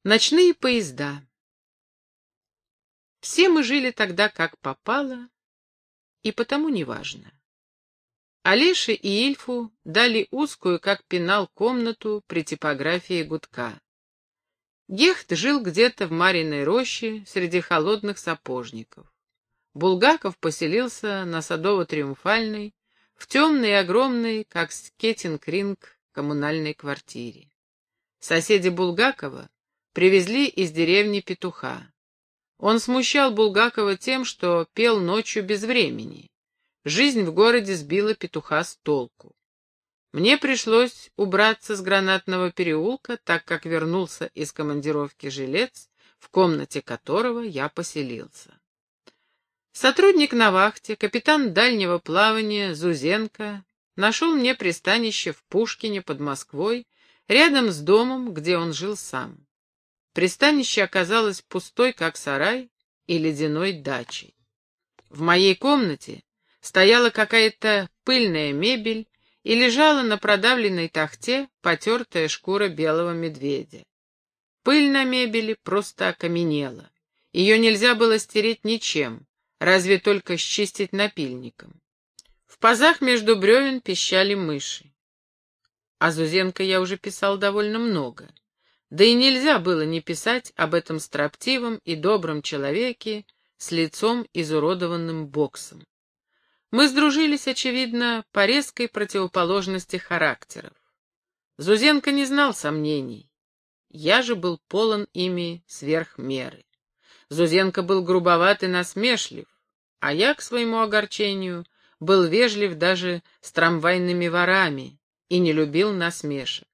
Ночные поезда. Все мы жили тогда как попало, и потому неважно. Олеше и Ильфу дали узкую, как пенал, комнату при типографии Гудка. Гехт жил где-то в Мариной роще среди холодных сапожников. Булгаков поселился на Садово-Триумфальной, в темной и огромной, как скейтинг-ринг, коммунальной квартире. Соседи Булгакова привезли из деревни петуха. Он смущал Булгакова тем, что пел ночью без времени. Жизнь в городе сбила петуха с толку. Мне пришлось убраться с Гранатного переулка, так как вернулся из командировки жилец, в комнате которого я поселился. Сотрудник на вахте, капитан дальнего плавания Зузенко, нашел мне пристанище в Пушкине под Москвой, рядом с домом, где он жил сам. Пристанище оказалось пустой, как сарай, и ледяной дачей. В моей комнате стояла какая-то пыльная мебель и лежала на продавленной тахте потертая шкура белого медведя. Пыль на мебели просто окаменела. Ее нельзя было стереть ничем, разве только счистить напильником. В пазах между бревен пищали мыши. О Зузенко я уже писал довольно много. Да и нельзя было не писать об этом строптивом и добром человеке с лицом, изуродованным боксом. Мы сдружились, очевидно, по резкой противоположности характеров. Зузенко не знал сомнений. Я же был полон ими сверх меры. Зузенко был грубоват и насмешлив, а я, к своему огорчению, был вежлив даже с трамвайными ворами и не любил насмешек.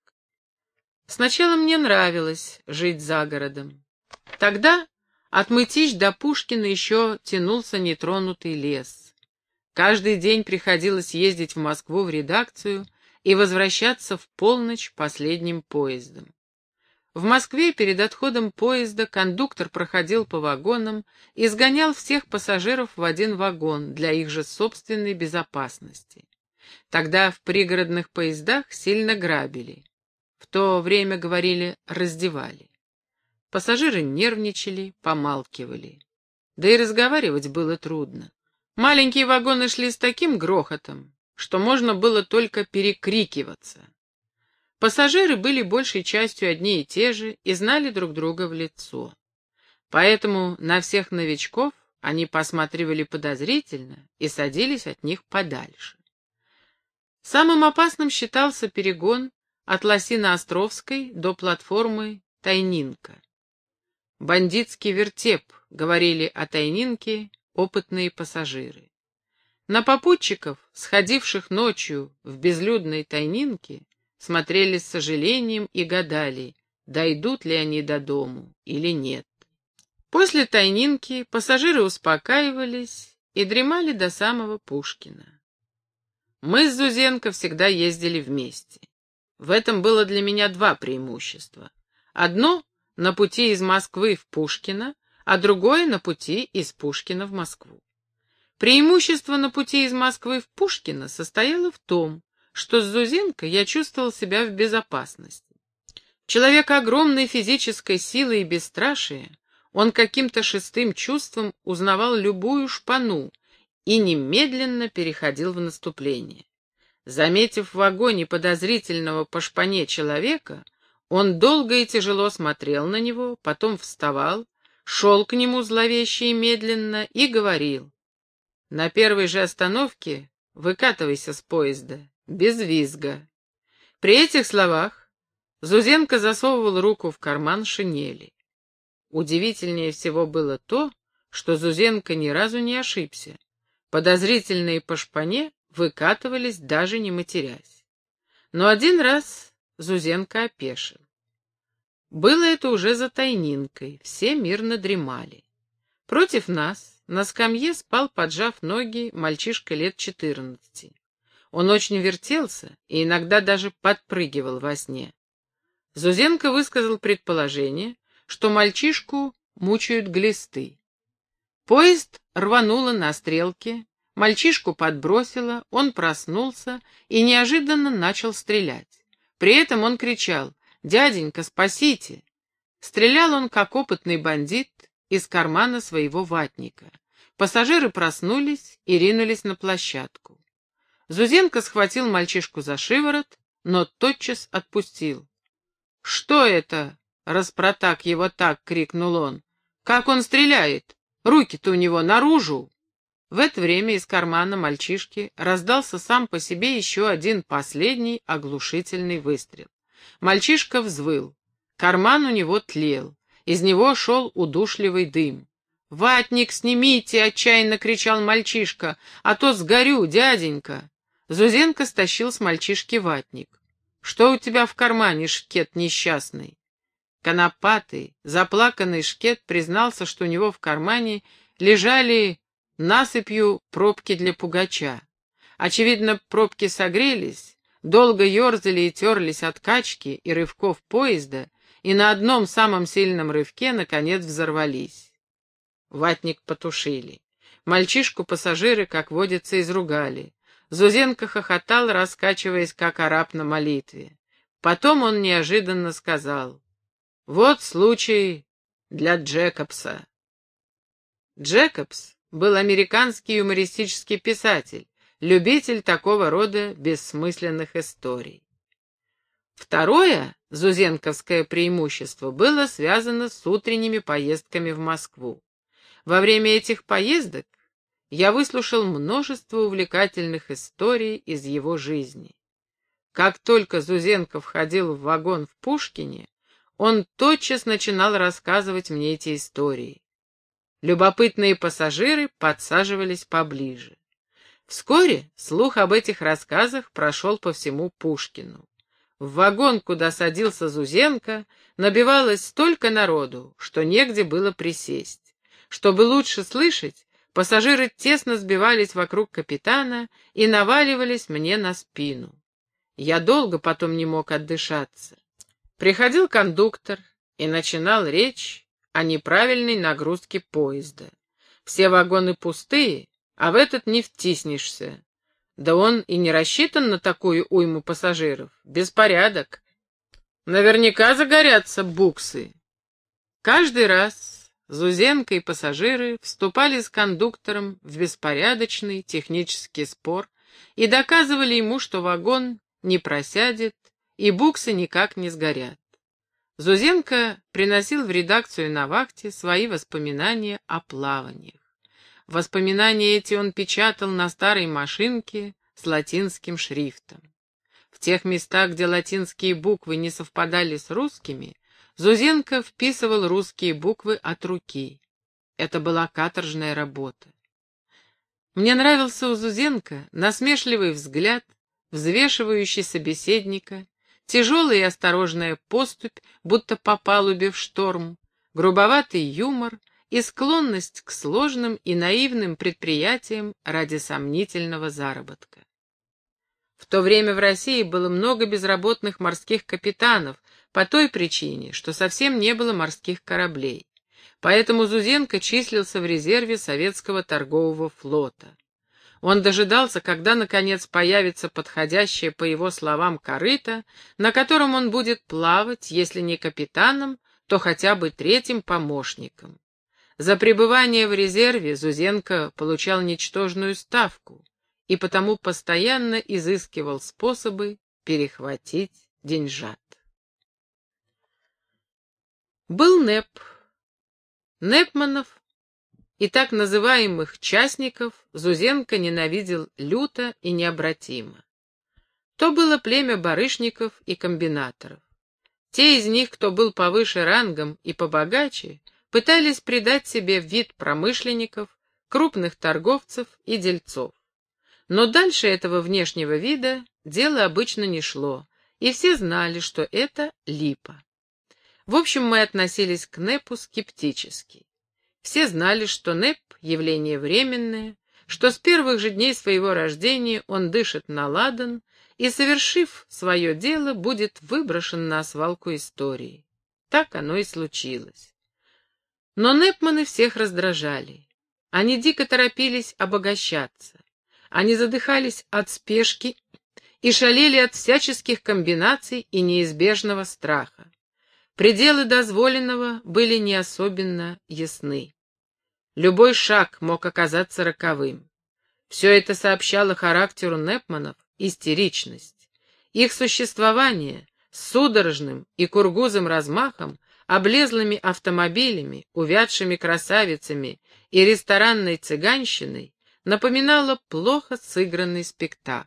Сначала мне нравилось жить за городом. Тогда от Мытищ до Пушкина еще тянулся нетронутый лес. Каждый день приходилось ездить в Москву в редакцию и возвращаться в полночь последним поездом. В Москве перед отходом поезда кондуктор проходил по вагонам и сгонял всех пассажиров в один вагон для их же собственной безопасности. Тогда в пригородных поездах сильно грабили. В то время, говорили, раздевали. Пассажиры нервничали, помалкивали. Да и разговаривать было трудно. Маленькие вагоны шли с таким грохотом, что можно было только перекрикиваться. Пассажиры были большей частью одни и те же и знали друг друга в лицо. Поэтому на всех новичков они посматривали подозрительно и садились от них подальше. Самым опасным считался перегон от Лосино-Островской до платформы Тайнинка. «Бандитский вертеп», — говорили о Тайнинке опытные пассажиры. На попутчиков, сходивших ночью в безлюдной Тайнинке, смотрели с сожалением и гадали, дойдут ли они до дому или нет. После Тайнинки пассажиры успокаивались и дремали до самого Пушкина. Мы с Зузенко всегда ездили вместе. В этом было для меня два преимущества. Одно — на пути из Москвы в Пушкино, а другое — на пути из Пушкина в Москву. Преимущество на пути из Москвы в Пушкино состояло в том, что с Зузенко я чувствовал себя в безопасности. Человек огромной физической силы и бесстрашия, он каким-то шестым чувством узнавал любую шпану и немедленно переходил в наступление. Заметив в вагоне подозрительного по шпане человека, он долго и тяжело смотрел на него, потом вставал, шел к нему зловеще и медленно и говорил: «На первой же остановке выкатывайся с поезда, без визга». При этих словах Зузенко засовывал руку в карман шинели. Удивительнее всего было то, что Зузенко ни разу не ошибся. Подозрительные по шпане выкатывались, даже не матерясь. Но один раз Зузенко опешил. Было это уже за Тайнинкой, все мирно дремали. Против нас на скамье спал, поджав ноги, мальчишка лет 14. Он очень вертелся и иногда даже подпрыгивал во сне. Зузенко высказал предположение, что мальчишку мучают глисты. Поезд рвануло на стрелке, мальчишку подбросило, он проснулся и неожиданно начал стрелять. При этом он кричал: «Дяденька, спасите!» Стрелял он, как опытный бандит, из кармана своего ватника. Пассажиры проснулись и ринулись на площадку. Зузенко схватил мальчишку за шиворот, но тотчас отпустил. «Что это?» — распротак его так, — крикнул он. «Как он стреляет? Руки-то у него наружу!» В это время из кармана мальчишки раздался сам по себе еще один последний оглушительный выстрел. Мальчишка взвыл. Карман у него тлел. Из него шел удушливый дым. «Ватник снимите!» — отчаянно кричал мальчишка. «А то сгорю, дяденька!» Зузенко стащил с мальчишки ватник. «Что у тебя в кармане, шкет несчастный?» Конопатый, заплаканный шкет признался, что у него в кармане лежали насыпью пробки для пугача. Очевидно, пробки согрелись, долго ерзали и терлись от качки и рывков поезда, и на одном самом сильном рывке, наконец, взорвались. Ватник потушили. Мальчишку пассажиры, как водится, изругали. Зузенко хохотал, раскачиваясь, как араб на молитве. Потом он неожиданно сказал: «Вот случай для Джекобса». Джекобс был американский юмористический писатель, любитель такого рода бессмысленных историй. Второе зузенковское преимущество было связано с утренними поездками в Москву. Во время этих поездок я выслушал множество увлекательных историй из его жизни. Как только Зузенко входил в вагон в Пушкине, он тотчас начинал рассказывать мне эти истории. Любопытные пассажиры подсаживались поближе. Вскоре слух об этих рассказах прошел по всему Пушкину. В вагон, куда садился Зузенко, набивалось столько народу, что негде было присесть. Чтобы лучше слышать, пассажиры тесно сбивались вокруг капитана и наваливались мне на спину. Я долго потом не мог отдышаться. Приходил кондуктор и начинал речь о неправильной нагрузке поезда. Все вагоны пустые, а в этот не втиснешься. Да он и не рассчитан на такую уйму пассажиров. Беспорядок. Наверняка загорятся буксы. Каждый раз Зузенко и пассажиры вступали с кондуктором в беспорядочный технический спор и доказывали ему, что вагон не просядет и буксы никак не сгорят. Зузенко приносил в редакцию на вахте свои воспоминания о плаваниях. Воспоминания эти он печатал на старой машинке с латинским шрифтом. В тех местах, где латинские буквы не совпадали с русскими, Зузенко вписывал русские буквы от руки. Это была каторжная работа. Мне нравился у Зузенко насмешливый взгляд, взвешивающий собеседника, тяжелая и осторожная поступь, будто по палубе в шторм, грубоватый юмор и склонность к сложным и наивным предприятиям ради сомнительного заработка. В то время в России было много безработных морских капитанов по той причине, что совсем не было морских кораблей. Поэтому Зузенко числился в резерве советского торгового флота. Он дожидался, когда, наконец, появится подходящее, по его словам, корыто, на котором он будет плавать, если не капитаном, то хотя бы третьим помощником. За пребывание в резерве Зузенко получал ничтожную ставку и потому постоянно изыскивал способы перехватить деньжат. Был НЭП. Непманов и так называемых частников Зузенко ненавидел люто и необратимо. То было племя барышников и комбинаторов. Те из них, кто был повыше рангом и побогаче, пытались придать себе вид промышленников, крупных торговцев и дельцов. Но дальше этого внешнего вида дело обычно не шло, и все знали, что это липа. В общем, мы относились к НЭПу скептически. Все знали, что НЭП — явление временное, что с первых же дней своего рождения он дышит на ладан и, совершив свое дело, будет выброшен на свалку истории. Так оно и случилось. Но НЭПманы всех раздражали. Они дико торопились обогащаться. Они задыхались от спешки и шалели от всяческих комбинаций и неизбежного страха. Пределы дозволенного были не особенно ясны. Любой шаг мог оказаться роковым. Все это сообщало характеру Непманов истеричность. Их существование с судорожным и кургузым размахом, облезлыми автомобилями, увядшими красавицами и ресторанной цыганщиной напоминало плохо сыгранный спектакль.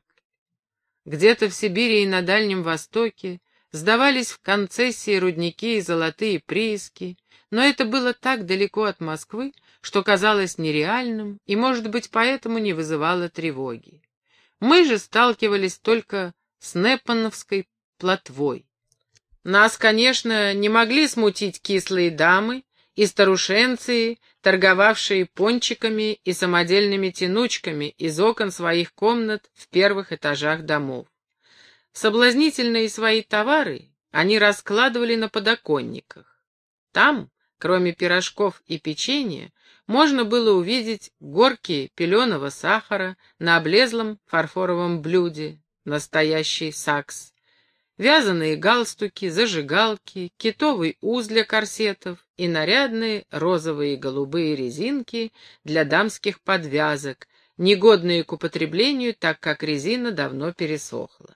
Где-то в Сибири и на Дальнем Востоке сдавались в концессии рудники и золотые прииски, но это было так далеко от Москвы, что казалось нереальным и, может быть, поэтому не вызывало тревоги. Мы же сталкивались только с Непмановской плотвой. Нас, конечно, не могли смутить кислые дамы и старушенции, торговавшие пончиками и самодельными тянучками из окон своих комнат в первых этажах домов. Соблазнительные свои товары они раскладывали на подоконниках. Там, кроме пирожков и печенья, можно было увидеть горки пеленого сахара на облезлом фарфоровом блюде, настоящий сакс, вязаные галстуки, зажигалки, китовый уз для корсетов и нарядные розовые и голубые резинки для дамских подвязок, негодные к употреблению, так как резина давно пересохла.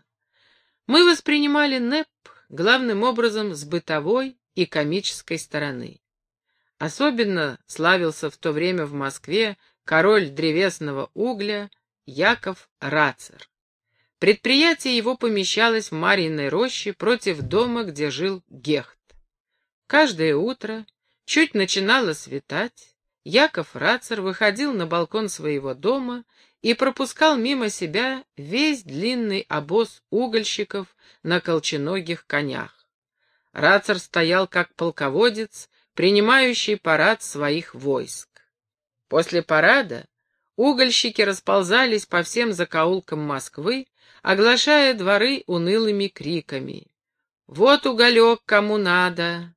Мы воспринимали НЭП главным образом с бытовой и комической стороны. Особенно славился в то время в Москве король древесного угля Яков Рацер. Предприятие его помещалось в Марьиной роще против дома, где жил Гехт. Каждое утро, чуть начинало светать, Яков Рацер выходил на балкон своего дома и пропускал мимо себя весь длинный обоз угольщиков на колченогих конях. Рацер стоял как полководец, принимающий парад своих войск. После парада угольщики расползались по всем закоулкам Москвы, оглашая дворы унылыми криками: «Вот уголек, кому надо!».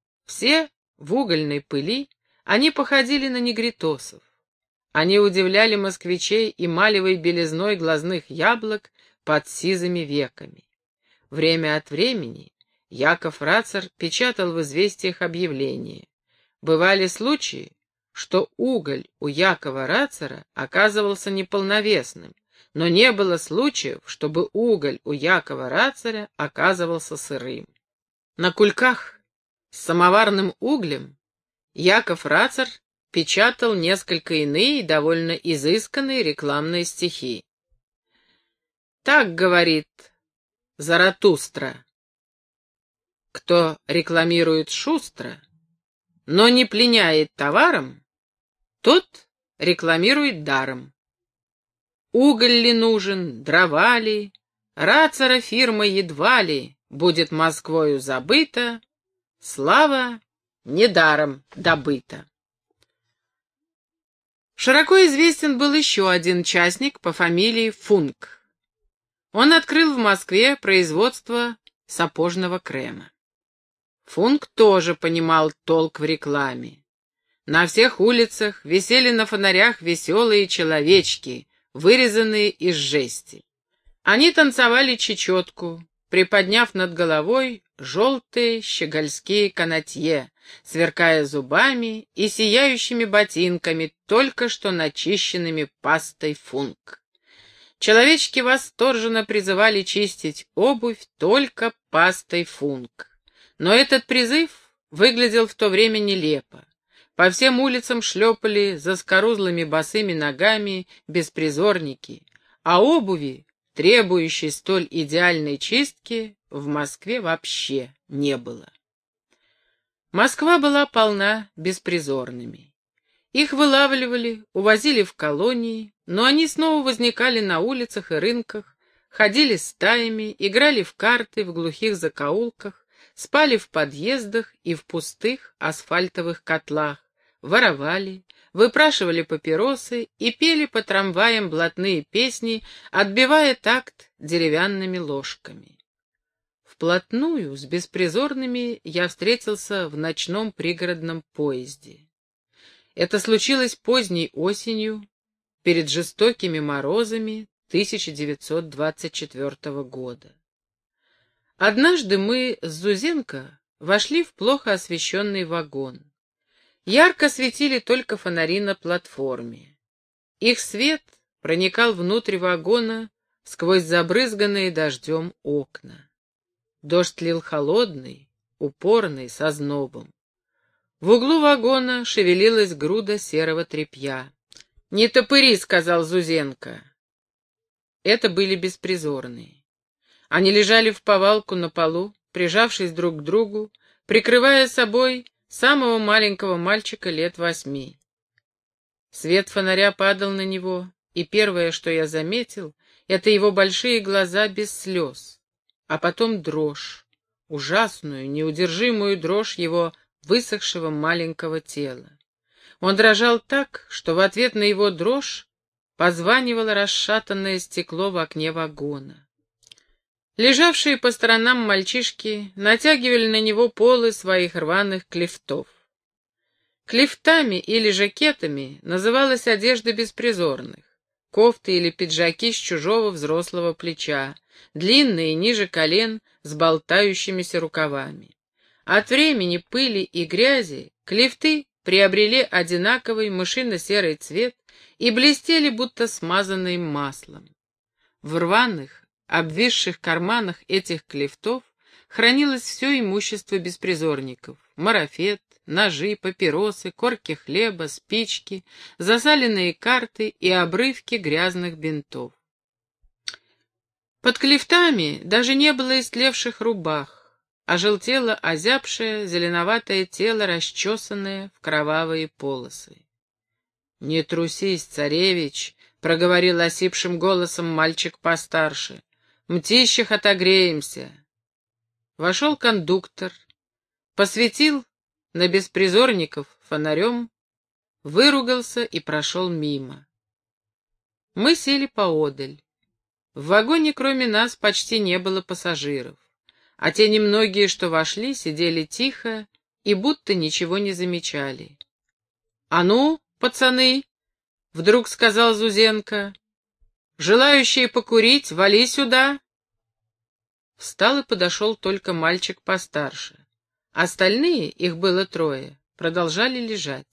Все в угольной пыли, они походили на негритосов. Они удивляли москвичей эмалевой белизной глазных яблок под сизыми веками. Время от времени Яков Рацер печатал в известиях объявления. Бывали случаи, что уголь у Якова Рацера оказывался неполновесным, но не было случаев, чтобы уголь у Якова Рацера оказывался сырым. На кульках с самоварным углем Яков Рацер печатал несколько иные, довольно изысканные рекламные стихи. Так говорит Заратустра: кто рекламирует шустро, но не пленяет товаром, тот рекламирует даром. Уголь ли нужен, дрова ли, Рацера фирма едва ли будет Москвою забыта, слава недаром добыта. Широко известен был еще один частник по фамилии Функ. Он открыл в Москве производство сапожного крема. Функ тоже понимал толк в рекламе. На всех улицах висели на фонарях веселые человечки, вырезанные из жести. Они танцевали чечетку, приподняв над головой желтые щегольские канатье, сверкая зубами и сияющими ботинками, только что начищенными пастой Функ. Человечки восторженно призывали чистить обувь только пастой Функ. Но этот призыв выглядел в то время нелепо. По всем улицам шлепали заскорузлыми босыми ногами беспризорники, а обуви, требующей столь идеальной чистки, в Москве вообще не было. Москва была полна беспризорными. Их вылавливали, увозили в колонии, но они снова возникали на улицах и рынках, ходили стаями, играли в карты в глухих закоулках, спали в подъездах и в пустых асфальтовых котлах, воровали, выпрашивали папиросы и пели по трамваям блатные песни, отбивая такт деревянными ложками. Вплотную с беспризорными я встретился в ночном пригородном поезде. Это случилось поздней осенью, перед жестокими морозами 1924 года. Однажды мы с Зузенко вошли в плохо освещенный вагон. Ярко светили только фонари на платформе. Их свет проникал внутрь вагона сквозь забрызганные дождем окна. Дождь лил холодный, упорный, с ознобом. В углу вагона шевелилась груда серого тряпья. «Не топыри», — сказал Зузенко. Это были беспризорные. Они лежали в повалку на полу, прижавшись друг к другу, прикрывая собой самого маленького мальчика лет 8. Свет фонаря падал на него, и первое, что я заметил, это его большие глаза без слез, а потом дрожь, ужасную, неудержимую дрожь его высохшего маленького тела. Он дрожал так, что в ответ на его дрожь позванивало расшатанное стекло в окне вагона. Лежавшие по сторонам мальчишки натягивали на него полы своих рваных клефтов. Клефтами или жакетами называлась одежда беспризорных. Кофты или пиджаки с чужого взрослого плеча, длинные ниже колен с болтающимися рукавами. От времени, пыли и грязи клефты приобрели одинаковый мышино-серый цвет и блестели, будто смазанные маслом. В рваных, обвисших карманах этих клефтов хранилось все имущество беспризорников: марафет, ножи, папиросы, корки хлеба, спички, засаленные карты и обрывки грязных бинтов. Под клефтами даже не было истлевших рубах, а желтело озябшее зеленоватое тело, расчесанное в кровавые полосы. «Не трусись, царевич», — проговорил осипшим голосом мальчик постарше. «Мтищах отогреемся». Вошел кондуктор, посветил на беспризорников фонарем, выругался и прошел мимо. Мы сели поодаль. В вагоне кроме нас почти не было пассажиров, а те немногие, что вошли, сидели тихо и будто ничего не замечали. «А ну, пацаны!» — вдруг сказал Зузенко. «Желающие покурить, вали сюда!» Встал и подошел только мальчик постарше. Остальные, их было 3, продолжали лежать.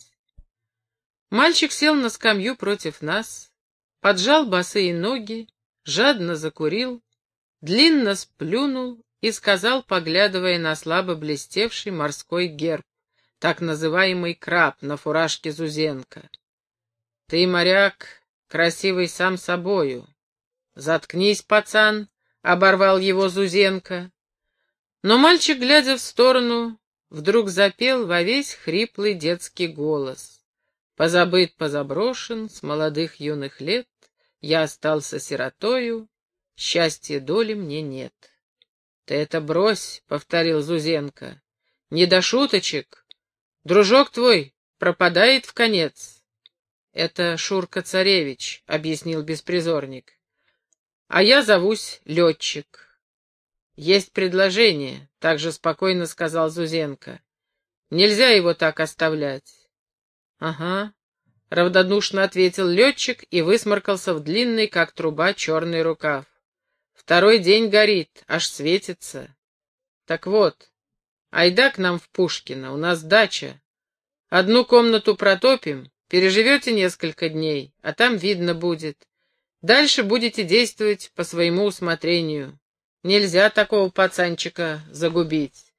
Мальчик сел на скамью против нас, поджал босые ноги, жадно закурил, длинно сплюнул и сказал, поглядывая на слабо блестевший морской герб, так называемый краб на фуражке Зузенко: «Ты, моряк, красивый сам собою». «Заткнись, пацан», — оборвал его Зузенко. Но мальчик, глядя в сторону, вдруг запел во весь хриплый детский голос: «Позабыт, позаброшен, с молодых юных лет я остался сиротою, счастья доли мне нет». «Ты это брось», — повторил Зузенко, — «не до шуточек. Дружок твой пропадает вконец». «Это Шурка-царевич», — объяснил беспризорник. «А я зовусь Летчик». «Есть предложение», — также спокойно сказал Зузенко. «Нельзя его так оставлять». «Ага», — равнодушно ответил летчик и высморкался в длинный, как труба, черный рукав. «2-й день горит, аж светится. Так вот, айда к нам в Пушкино, у нас дача. 1 комнату протопим, переживете несколько дней, а там видно будет. Дальше будете действовать по своему усмотрению. Нельзя такого пацанчика загубить».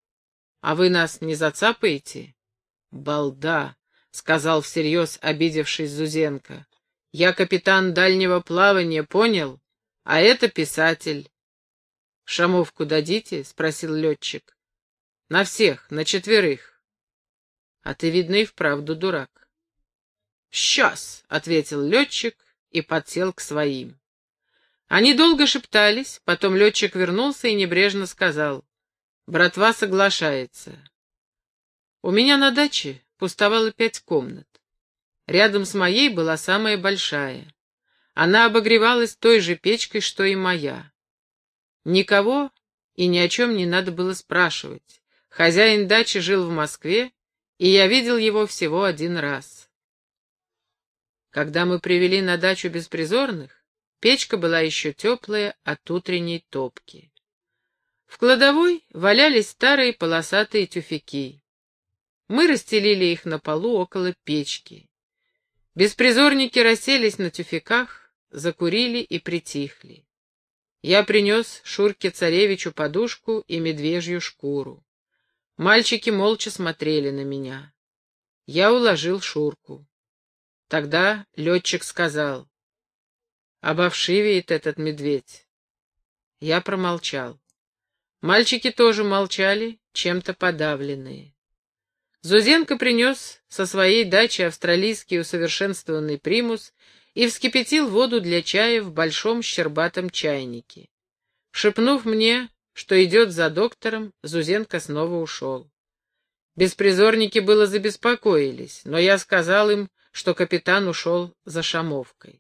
«А вы нас не зацапаете?» «Балда», — сказал всерьез обидевшись Зузенко. «Я капитан дальнего плавания, понял? А это писатель». «Шамовку дадите?» — спросил летчик. «На всех, на 4». «А ты, видно, и вправду дурак». «Сейчас», — ответил летчик и подсел к своим. Они долго шептались, потом летчик вернулся и небрежно сказал: «Братва соглашается». У меня на даче пустовало 5 комнат. Рядом с моей была самая большая. Она обогревалась той же печкой, что и моя. Никого и ни о чем не надо было спрашивать. Хозяин дачи жил в Москве, и я видел его всего 1 раз. Когда мы привели на дачу беспризорных, печка была еще теплая от утренней топки. В кладовой валялись старые полосатые тюфяки. Мы расстелили их на полу около печки. Беспризорники расселись на тюфяках, закурили и притихли. Я принес Шурке-царевичу подушку и медвежью шкуру. Мальчики молча смотрели на меня. Я уложил Шурку. Тогда летчик сказал: «Обовшивеет этот медведь». Я промолчал. Мальчики тоже молчали, чем-то подавленные. Зузенко принес со своей дачи австралийский усовершенствованный примус и вскипятил воду для чая в большом щербатом чайнике. Шепнув мне, что идет за доктором, Зузенко снова ушел. Беспризорники было забеспокоились, но я сказал им, что капитан ушел за Шамовкой.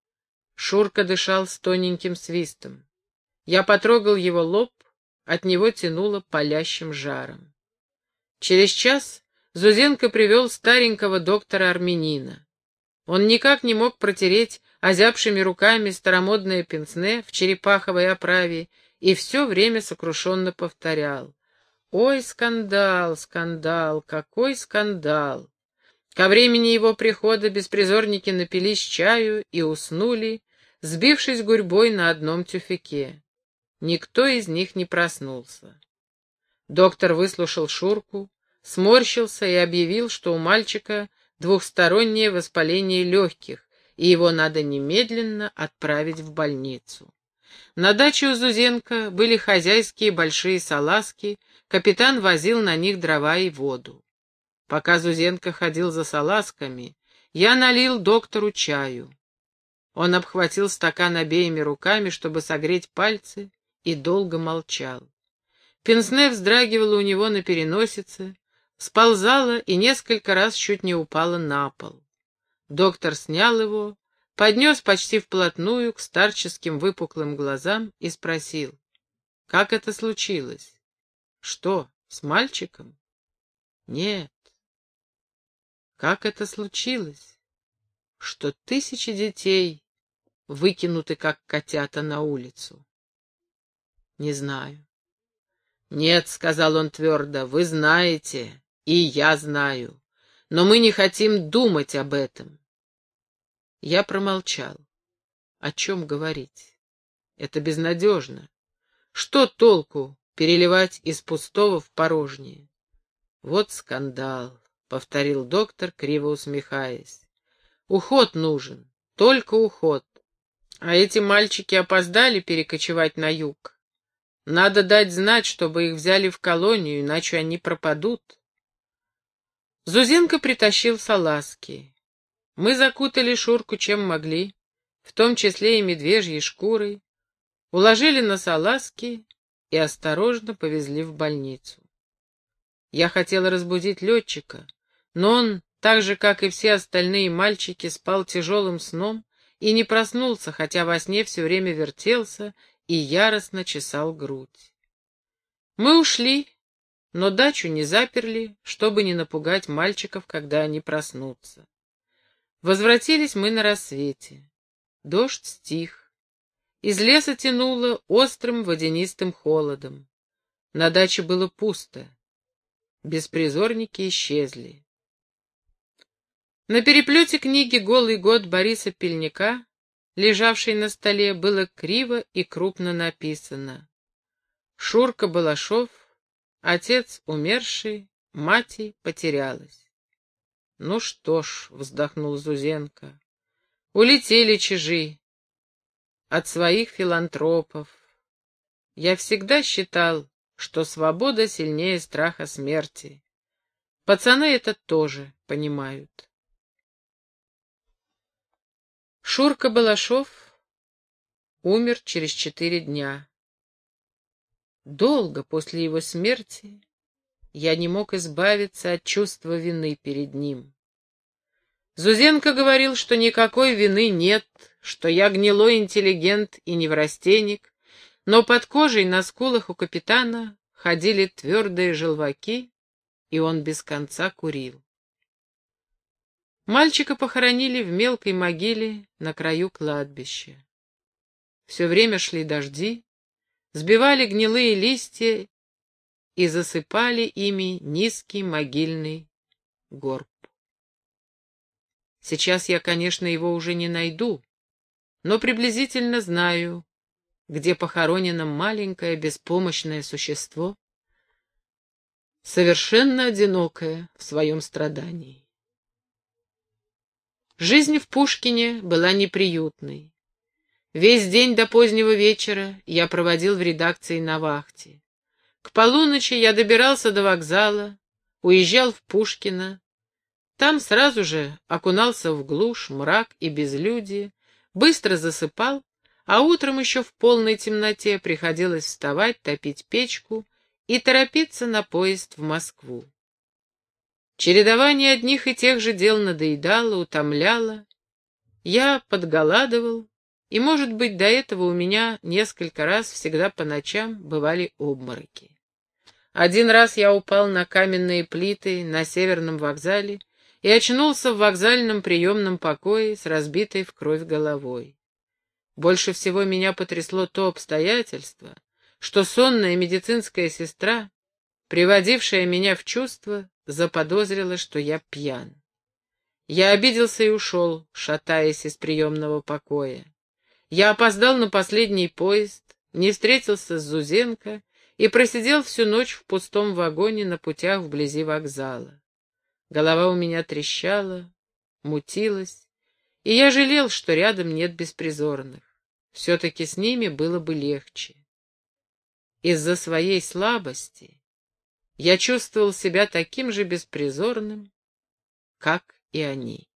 Шурка дышал с тоненьким свистом. Я потрогал его лоб, от него тянуло палящим жаром. Через час Зузенко привел старенького доктора-армянина. Он никак не мог протереть озябшими руками старомодное пенсне в черепаховой оправе и все время сокрушенно повторял: «Ой, скандал, скандал, какой скандал!» Ко времени его прихода беспризорники напились чаю и уснули, сбившись гурьбой на одном тюфяке. Никто из них не проснулся. Доктор выслушал Шурку, сморщился и объявил, что у мальчика двухстороннее воспаление легких, и его надо немедленно отправить в больницу. На даче у Зузенко были хозяйские большие салазки, капитан возил на них дрова и воду. Пока Зузенко ходил за салазками, я налил доктору чаю. Он обхватил стакан обеими руками, чтобы согреть пальцы, и долго молчал. Пенсне вздрагивало у него на переносице, сползало и несколько раз чуть не упало на пол. Доктор снял его, поднес почти вплотную к старческим выпуклым глазам и спросил: «Как это случилось? Что, с мальчиком?» «Нет». «Как это случилось, что тысячи детей выкинуты, как котята, на улицу?» «Не знаю». «Нет», — сказал он твердо, — «вы знаете, и я знаю, но мы не хотим думать об этом». Я промолчал. О чем говорить? Это безнадежно. Что толку переливать из пустого в порожнее? Вот скандал, — повторил доктор, криво усмехаясь. Уход нужен, только уход. А эти мальчики опоздали перекочевать на юг. Надо дать знать, чтобы их взяли в колонию, иначе они пропадут. Зузенко притащил салазки. Мы закутали Шурку чем могли, в том числе и медвежьей шкурой, уложили на салазки и осторожно повезли в больницу. Я хотела разбудить летчика, но он, так же, как и все остальные мальчики, спал тяжелым сном и не проснулся, хотя во сне все время вертелся и яростно чесал грудь. Мы ушли, но дачу не заперли, чтобы не напугать мальчиков, когда они проснутся. Возвратились мы на рассвете. Дождь стих. Из леса тянуло острым водянистым холодом. На даче было пусто. Беспризорники исчезли. На переплете книги «Голый год» Бориса Пельника, лежавшей на столе, было криво и крупно написано: Шурка Балашов, отец умерший, мать потерялась. «Ну что ж», — вздохнул Зузенко, — «улетели чижи от своих филантропов. Я всегда считал, что свобода сильнее страха смерти. Пацаны это тоже понимают». Шурка Балашов умер через 4 дня. Долго после его смерти я не мог избавиться от чувства вины перед ним. Зузенко говорил, что никакой вины нет, что я гнилой интеллигент и неврастенник, но под кожей на скулах у капитана ходили твердые желваки, и он без конца курил. Мальчика похоронили в мелкой могиле на краю кладбища. Все время шли дожди, сбивали гнилые листья и засыпали ими низкий могильный горб. Сейчас я, конечно, его уже не найду, но приблизительно знаю, где похоронено маленькое беспомощное существо, совершенно одинокое в своем страдании. Жизнь в Пушкине была неприютной. Весь день до позднего вечера я проводил в редакции на вахте. К полуночи я добирался до вокзала, уезжал в Пушкино. Там сразу же окунался в глушь, мрак и безлюдие, быстро засыпал, а утром еще в полной темноте приходилось вставать, топить печку и торопиться на поезд в Москву. Чередование одних и тех же дел надоедало, утомляло. Я подголадывал, и, может быть, до этого у меня несколько раз всегда по ночам бывали обмороки. Один раз я упал на каменные плиты на Северном вокзале и очнулся в вокзальном приемном покое с разбитой в кровь головой. Больше всего меня потрясло то обстоятельство, что сонная медицинская сестра, приводившая меня в чувство, заподозрила, что я пьян. Я обиделся и ушел, шатаясь из приемного покоя. Я опоздал на последний поезд, не встретился с Зузенко и просидел всю ночь в пустом вагоне на путях вблизи вокзала. Голова у меня трещала, мутилась, и я жалел, что рядом нет беспризорных. Все-таки с ними было бы легче. Из-за своей слабости я чувствовал себя таким же беспризорным, как и они.